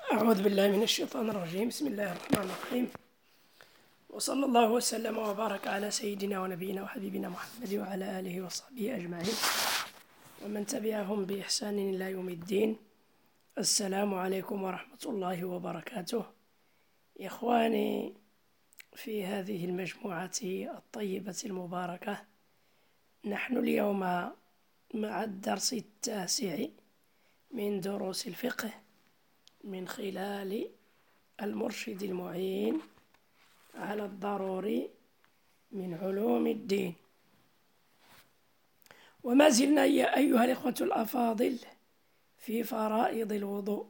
أعوذ بالله من الشيطان الرجيم. بسم الله الرحمن الرحيم، وصلى الله وسلم وبارك على سيدنا ونبينا وحبيبنا محمد وعلى آله وصحبه أجمعين ومن تبعهم بإحسان إلى يوم الدين. السلام عليكم ورحمة الله وبركاته. إخواني في هذه المجموعة الطيبة المباركة، نحن اليوم مع الدرس 9 من دروس الفقه من خلال المرشد المعين على الضروري من علوم الدين. وما زلنا أيها الإخوة الأفاضل في فرائض الوضوء،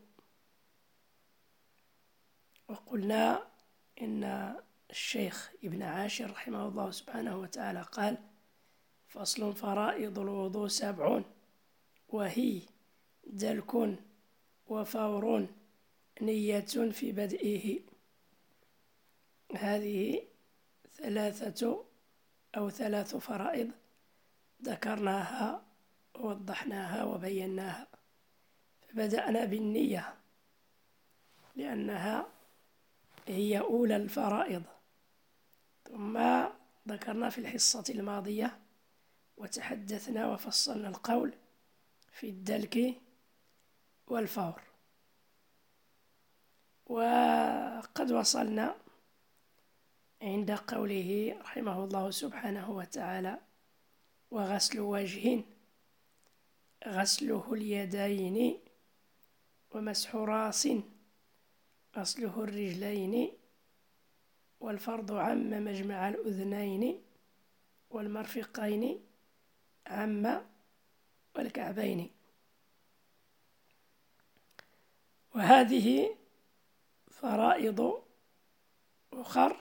وقلنا إن الشيخ ابن عاشر رحمه الله سبحانه وتعالى قال: فصل: فرائض الوضوء 7، وهي دلك وفور نية في بدئه. هذه 3 فرائض ذكرناها ووضحناها وبيناها. فبدأنا بالنية لأنها هي أولى الفرائض، ثم ذكرنا في الحصة الماضية وتحدثنا وفصلنا القول في الدلك والفور. وقد وصلنا عند قوله رحمه الله سبحانه وتعالى: وغسل وجه غسله اليدين، ومسح راس غسله الرجلين، والفرض عم مجمع الأذنين، والمرفقين عم والكعبين. وهذه فرائض أخر،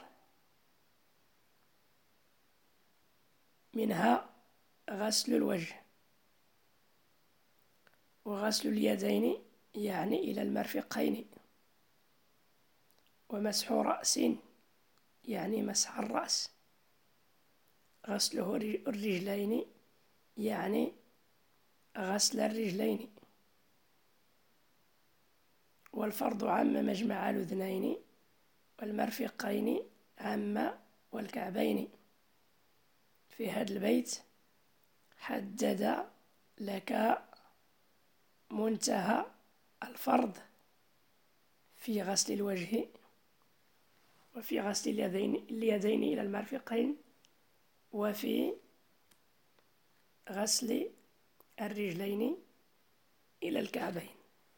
منها غسل الوجه، وغسل اليدين يعني إلى المرفقين، ومسح رأس يعني مسح الرأس، غسله الرجلين يعني غسل الرجلين، والفرض عم مجمع الأذنين، والمرفقين عم والكعبين. في هذا البيت حدد لك منتهى الفرض في غسل الوجه، وفي غسل اليدين إلى المرفقين، وفي غسل الرجلين إلى الكعبين.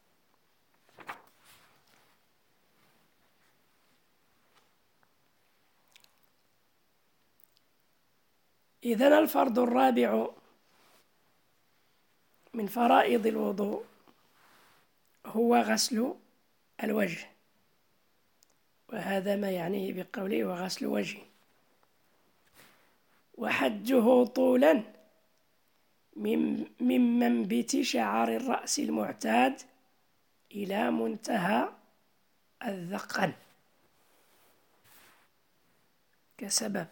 إذن الفرض الرابع من فرائض الوضوء هو غسل الوجه، وهذا ما يعنيه بقوله وغسل وجه. وحجه طولا من منبت شعر الرأس المعتاد إلى منتهى الذقن كسبب،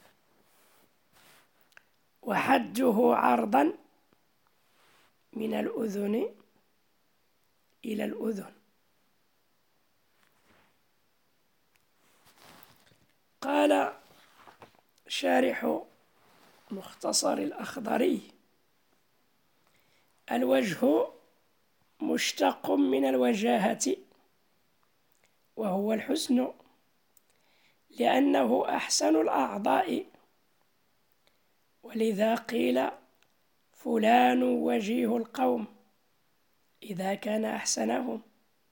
وحجه عرضا من الأذن إلى الأذن. قال شارح مختصر الأخضري: الوجه مشتق من الوجاهة، وهو الحسن، لأنه أحسن الأعضاء، ولذا قيل فلان وجيه القوم إذا كان أحسنهم.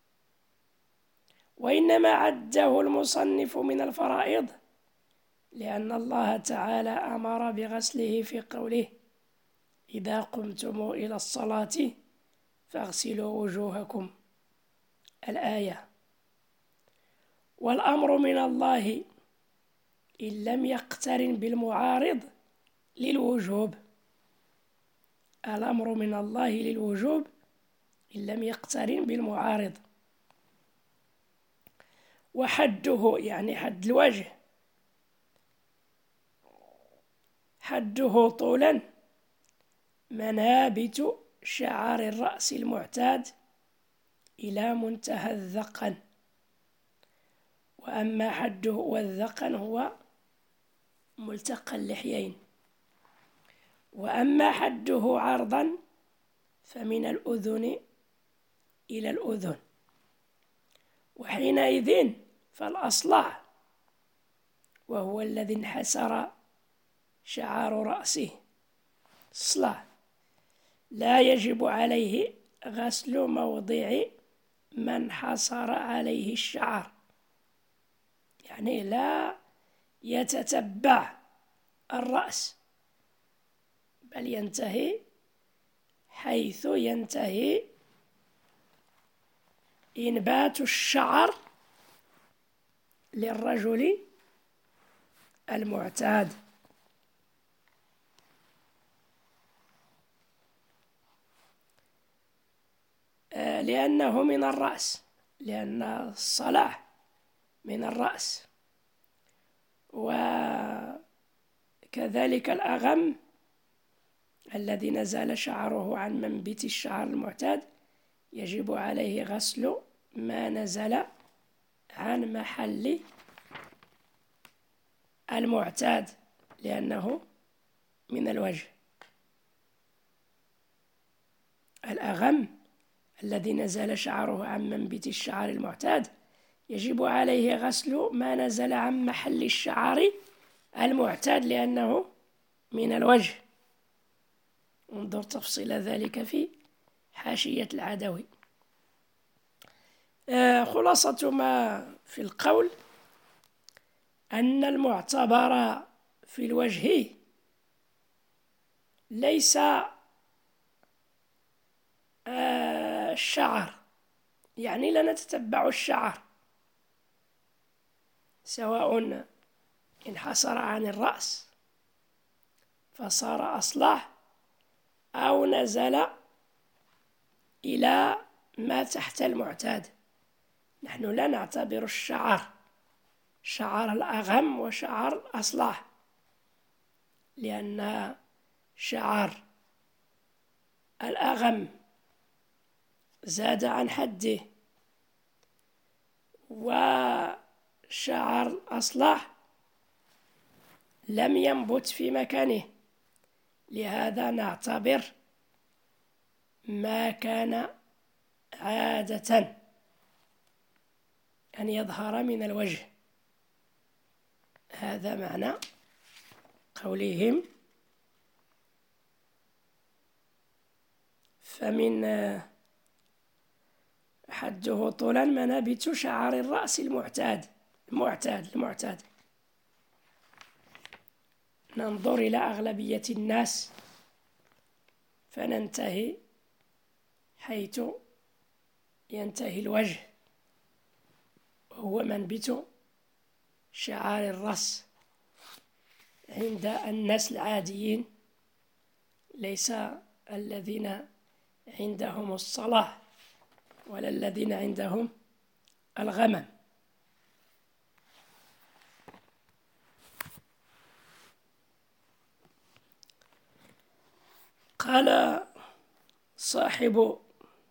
وإنما عده المصنف من الفرائض لأن الله تعالى أمر بغسله في قوله: إذا قمتم إلى الصلاة فاغسلوا وجوهكم، الآية. والأمر من الله إن لم يقترن بالمعارض للوجوب. الأمر من الله للوجوب إن لم يقترن بالمعارض. وحده يعني حد الوجه، حده طولا منابت شعر الرأس المعتاد إلى منتهى الذقن وأما حده والذقن هو ملتقى اللحيين، وأما حده عرضا فمن الأذن إلى الأذن، وحينئذ فالأصلع وهو الذي انحسر شعار رأسه الصلع لا يجب عليه غسل موضع ما انحصر عليه الشعر، يعني لا يتتبع الرأس بل ينتهي حيث ينتهي إنبات الشعر للرجل المعتاد. لأنه من الرأس، لأن الصلاح من الرأس، وكذلك الأغم الذي نزل شعره عن منبت الشعر المعتاد يجب عليه غسل ما نزل عن محل المعتاد لأنه من الوجه. الأغم الذي نزل شعره عن منبت الشعر المعتاد يجب عليه غسل ما نزل عن محل الشعر المعتاد لأنه من الوجه. انظر تفصيل ذلك في حاشية العدوي. خلاصة ما في القول أن المعتبر في الوجه ليس الشعر، يعني لا نتتبع الشعر سواء انحسر عن الرأس فصار أصلح أو نزل إلى ما تحت المعتاد. نحن لا نعتبر الشعر شعر الأغم وشعر الأصلح، لأن شعر الأغم زاد عن حده وشعر الأصلح لم ينبت في مكانه، لهذا نعتبر ما كان عادة أن يظهر من الوجه. هذا معنى قولهم فمن حده طولا منابت شعر الرأس المعتاد. ننظر إلى أغلبية الناس فننتهي حيث ينتهي الوجه، وهو منبت شعار الرأس عند الناس العاديين، ليس الذين عندهم الصلاح ولا الذين عندهم الغمم. قال صاحب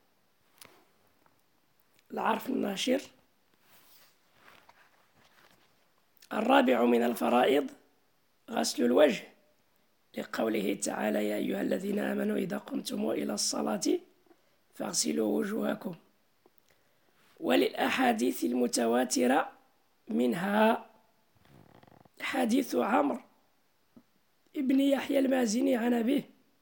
العرف الناشر: الرابع من الفرائض غسل الوجه، لقوله تعالى: يا أيها الذين آمنوا إذا قمتم إلى الصلاة فاغسلوا وجوهكم. وللأحاديث المتواترة منها حديث عمرو ابن يحيى المازني عن أبيه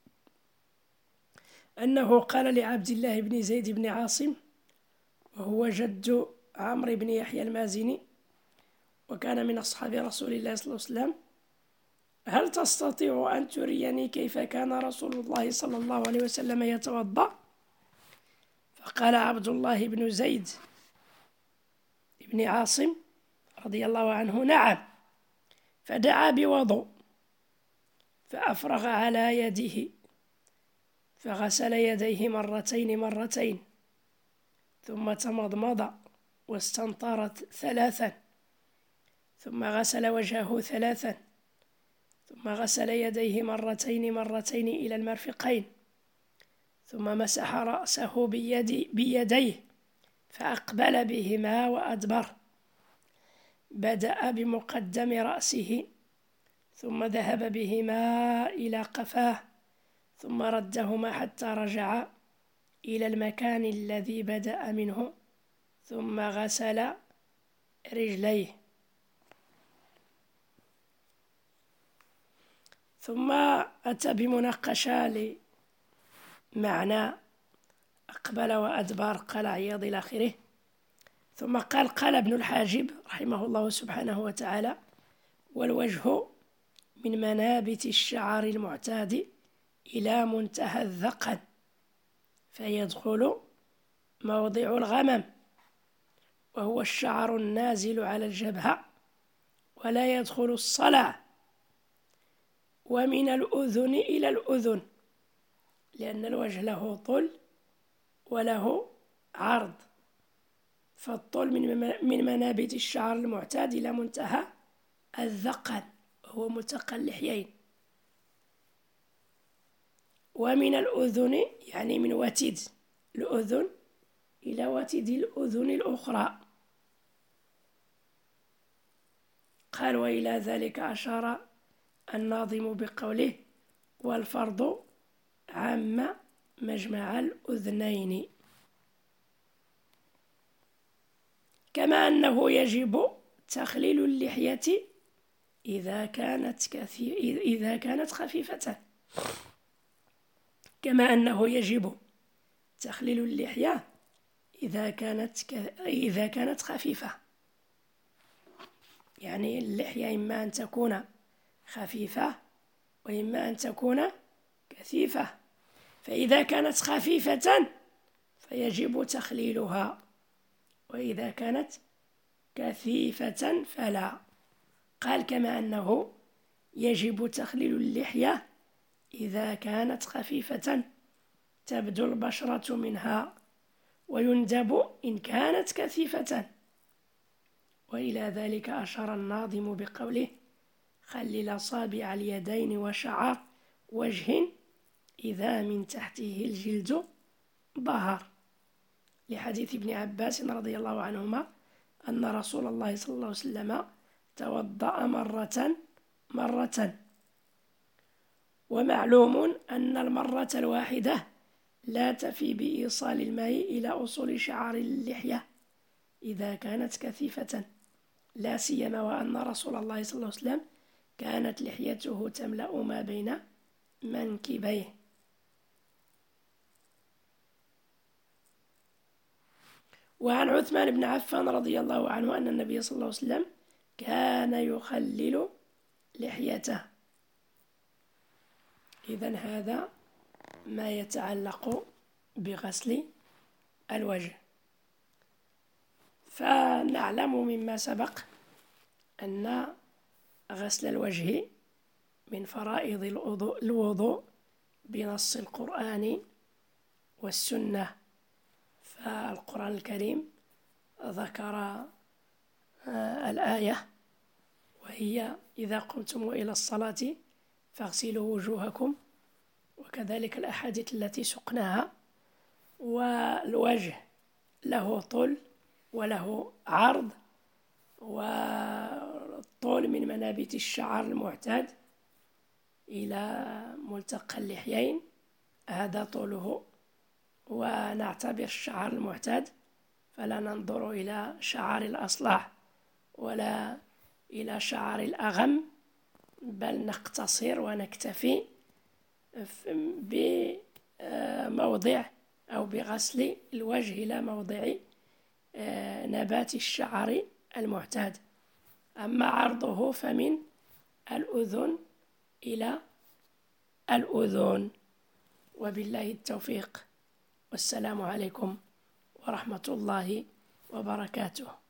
أنه قال لعبد الله بن زيد بن عاصم، وهو جد عمرو بن يحيى المازني وكان من أصحاب رسول الله صلى الله عليه وسلم: هل تستطيع أن تريني كيف كان رسول الله صلى الله عليه وسلم يتوضأ؟ فقال عبد الله بن زيد بن عاصم رضي الله عنه: نعم. فدعا بوضوء فأفرغ على يده فغسل يديه مرتين ثم تمضمض واستنطر 3 ثم غسل وجهه 3 ثم غسل يديه مرتين إلى المرفقين ثم مسح رأسه بيديه فأقبل بهما وأدبر بدأ بمقدم رأسه ثم ذهب بهما إلى قفاه ثم ردهما حتى رجع إلى المكان الذي بدأ منه ثم غسل رجليه. ثم أتى بمناقشة لمعنى أقبل وأدبر قال عياض إلى آخره. ثم قال ابن الحاجب رحمه الله سبحانه وتعالى: والوجه من منابت الشعر المعتاد إلى منتهى الذقن فيدخل موضع الغمم، وهو الشعر النازل على الجبهة ولا يدخل الصلع، ومن الأذن إلى الأذن، لأن الوجه له طول وله عرض، فالطول من منابت الشعر المعتاد إلى منتهى الذقن وهو ملتقى اللحيين، ومن الأذن يعني من وتد الأذن إلى وتد الأذن الأخرى. قال: وإلى ذلك أشار الناظم بقوله: والفرض عام مجمع الأذنين. كما أنه يجب تخليل اللحية إذا كانت خفيفة، كما أنه يجب تخليل اللحية إذا كانت خفيفة، يعني اللحية إما أن تكون خفيفة وإما أن تكون كثيفة، فإذا كانت خفيفة فيجب تخليلها، وإذا كانت كثيفة فلا. قال: كما أنه يجب تخليل اللحية إذا كانت خفيفة تبدو البشرة منها، ويندب إن كانت كثيفة. وإلى ذلك أشار الناظم بقوله: خلل أصابع اليدين وشعر وجه إذا من تحته الجلد ظهر، لحديث ابن عباس رضي الله عنهما أن رسول الله صلى الله عليه وسلم توضأ مرة. ومعلوم أن المرة الواحدة لا تفي بإيصال الماء إلى أصول شعر اللحية إذا كانت كثيفة، لا سيما وأن رسول الله صلى الله عليه وسلم كانت لحيته تملأ ما بين منكبيه. وعن عثمان بن عفان رضي الله عنه أن النبي صلى الله عليه وسلم كان يخلل لحيته. إذن هذا ما يتعلق بغسل الوجه. فنعلم مما سبق أن غسل الوجه من فرائض الوضوء بنص القرآن والسنة. فالقرآن الكريم ذكر الآية وهي: إذا قمتم إلى الصلاة فاغسلوا وجوهكم، وكذلك الأحاديث التي سقناها. والوجه له طول وله عرض، والطول من منابت الشعر المعتاد إلى ملتقى اللحيين هذا طوله، ونعتبر الشعر المعتاد، فلا ننظر إلى شعر الأصلع ولا إلى شعر الأغم، بل نقتصر ونكتفي بموضع أو بغسل الوجه إلى موضع نبات الشعر المعتاد. أما عرضه فمن الأذن إلى الأذن. وبالله التوفيق، والسلام عليكم ورحمة الله وبركاته.